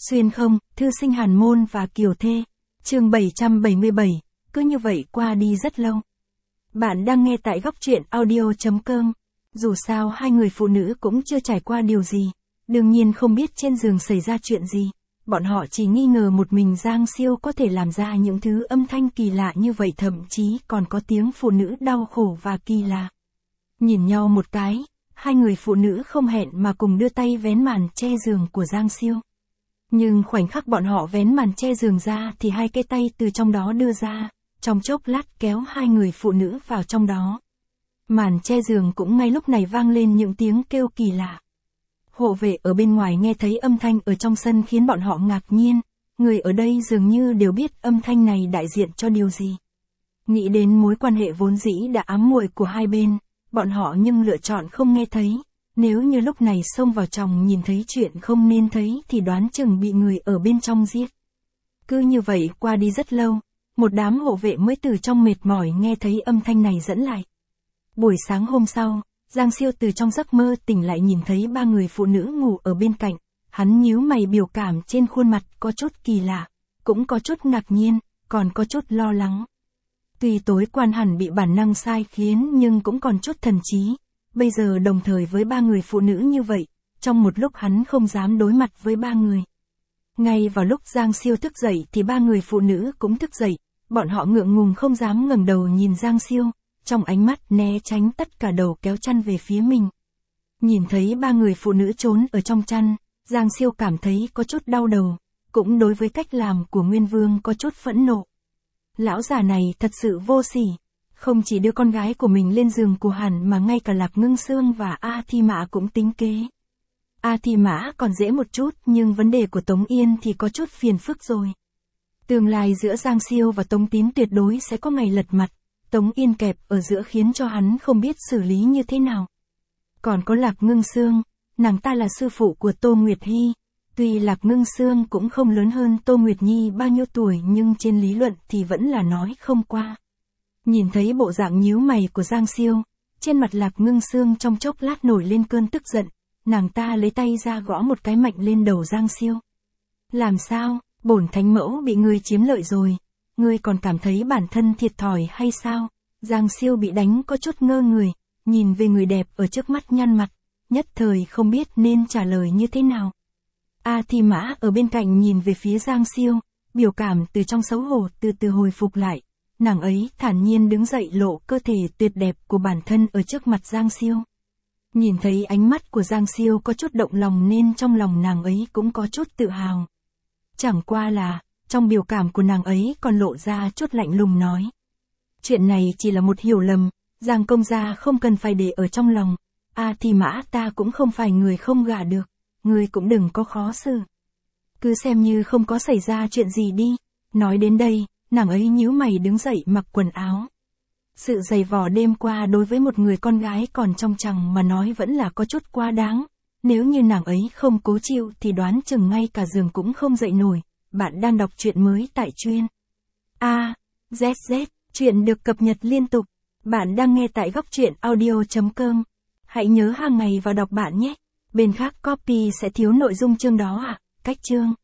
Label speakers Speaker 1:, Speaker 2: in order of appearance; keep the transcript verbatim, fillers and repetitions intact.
Speaker 1: Xuyên không, thư sinh hàn môn và kiều thê. Chương bảy trăm bảy mươi bảy, cứ như vậy qua đi rất lâu. Bạn đang nghe tại góc truyện audio chấm com. Dù sao hai người phụ nữ cũng chưa trải qua điều gì, đương nhiên không biết trên giường xảy ra chuyện gì. Bọn họ chỉ nghi ngờ một mình Giang Siêu có thể làm ra những thứ âm thanh kỳ lạ như vậy, thậm chí còn có tiếng phụ nữ đau khổ và kỳ lạ. Nhìn nhau một cái, hai người phụ nữ không hẹn mà cùng đưa tay vén màn che giường của Giang Siêu. Nhưng khoảnh khắc bọn họ vén màn che giường ra thì hai cái tay từ trong đó đưa ra, trong chốc lát kéo hai người phụ nữ vào trong đó. Màn che giường cũng ngay lúc này vang lên những tiếng kêu kỳ lạ. Hộ vệ ở bên ngoài nghe thấy âm thanh ở trong sân khiến bọn họ ngạc nhiên, người ở đây dường như đều biết âm thanh này đại diện cho điều gì. Nghĩ đến mối quan hệ vốn dĩ đã ám muội của hai bên, bọn họ nhưng lựa chọn không nghe thấy. Nếu như lúc này xông vào trong nhìn thấy chuyện không nên thấy thì đoán chừng bị người ở bên trong giết. Cứ như vậy qua đi rất lâu, một đám hộ vệ mới từ trong mệt mỏi nghe thấy âm thanh này dẫn lại. Buổi sáng hôm sau, Giang Siêu từ trong giấc mơ tỉnh lại nhìn thấy ba người phụ nữ ngủ ở bên cạnh, hắn nhíu mày, biểu cảm trên khuôn mặt có chút kỳ lạ, cũng có chút ngạc nhiên, còn có chút lo lắng. Tuy tối quan hẳn bị bản năng sai khiến nhưng cũng còn chút thần trí. Bây giờ đồng thời với ba người phụ nữ như vậy, trong một lúc hắn không dám đối mặt với ba người. Ngay vào lúc Giang Siêu thức dậy thì ba người phụ nữ cũng thức dậy, bọn họ ngượng ngùng không dám ngẩng đầu nhìn Giang Siêu, trong ánh mắt né tránh tất cả đầu kéo chăn về phía mình. Nhìn thấy ba người phụ nữ trốn ở trong chăn, Giang Siêu cảm thấy có chút đau đầu, cũng đối với cách làm của Nguyên Vương có chút phẫn nộ. Lão già này thật sự vô sỉ. Không chỉ đưa con gái của mình lên giường của hắn mà ngay cả Lạc Ngưng Sương và A Thi Mã cũng tính kế. A Thi Mã còn dễ một chút, nhưng vấn đề của Tống Yên thì có chút phiền phức rồi. Tương lai giữa Giang Siêu và Tống Tín tuyệt đối sẽ có ngày lật mặt, Tống Yên kẹp ở giữa khiến cho hắn không biết xử lý như thế nào. Còn có Lạc Ngưng Sương, nàng ta là sư phụ của Tô Nguyệt Hy. Tuy Lạc Ngưng Sương cũng không lớn hơn Tô Nguyệt Nhi bao nhiêu tuổi nhưng trên lý luận thì vẫn là nói không qua. Nhìn thấy bộ dạng nhíu mày của Giang Siêu, trên mặt Lạc Ngưng Sương trong chốc lát nổi lên cơn tức giận, nàng ta lấy tay ra gõ một cái mạnh lên đầu Giang Siêu. Làm sao, bổn thánh mẫu bị ngươi chiếm lợi rồi, ngươi còn cảm thấy bản thân thiệt thòi hay sao? Giang Siêu bị đánh có chút ngơ người, nhìn về người đẹp ở trước mắt nhăn mặt, nhất thời không biết nên trả lời như thế nào. A Thi Mã ở bên cạnh nhìn về phía Giang Siêu, biểu cảm từ trong xấu hổ từ từ hồi phục lại. Nàng ấy thản nhiên đứng dậy lộ cơ thể tuyệt đẹp của bản thân ở trước mặt Giang Siêu. Nhìn thấy ánh mắt của Giang Siêu có chút động lòng nên trong lòng nàng ấy cũng có chút tự hào. Chẳng qua là, trong biểu cảm của nàng ấy còn lộ ra chút lạnh lùng nói. Chuyện này chỉ là một hiểu lầm, Giang công gia không cần phải để ở trong lòng. A Thi Mã ta cũng không phải người không gả được, ngươi cũng đừng có khó xử. Cứ xem như không có xảy ra chuyện gì đi. Nói đến đây, nàng ấy nhíu mày đứng dậy mặc quần áo. Sự dày vò đêm qua đối với một người con gái còn trong chằng mà nói vẫn là có chút quá đáng. Nếu như nàng ấy không cố chịu thì đoán chừng ngay cả giường cũng không dậy nổi. Bạn đang đọc truyện mới tại Chuyên A Z Z, chuyện được cập nhật liên tục. Bạn đang nghe tại góc truyện audio chấm com. Hãy nhớ hàng ngày vào đọc bạn nhé. Bên khác copy sẽ thiếu nội dung chương đó à? Cách chương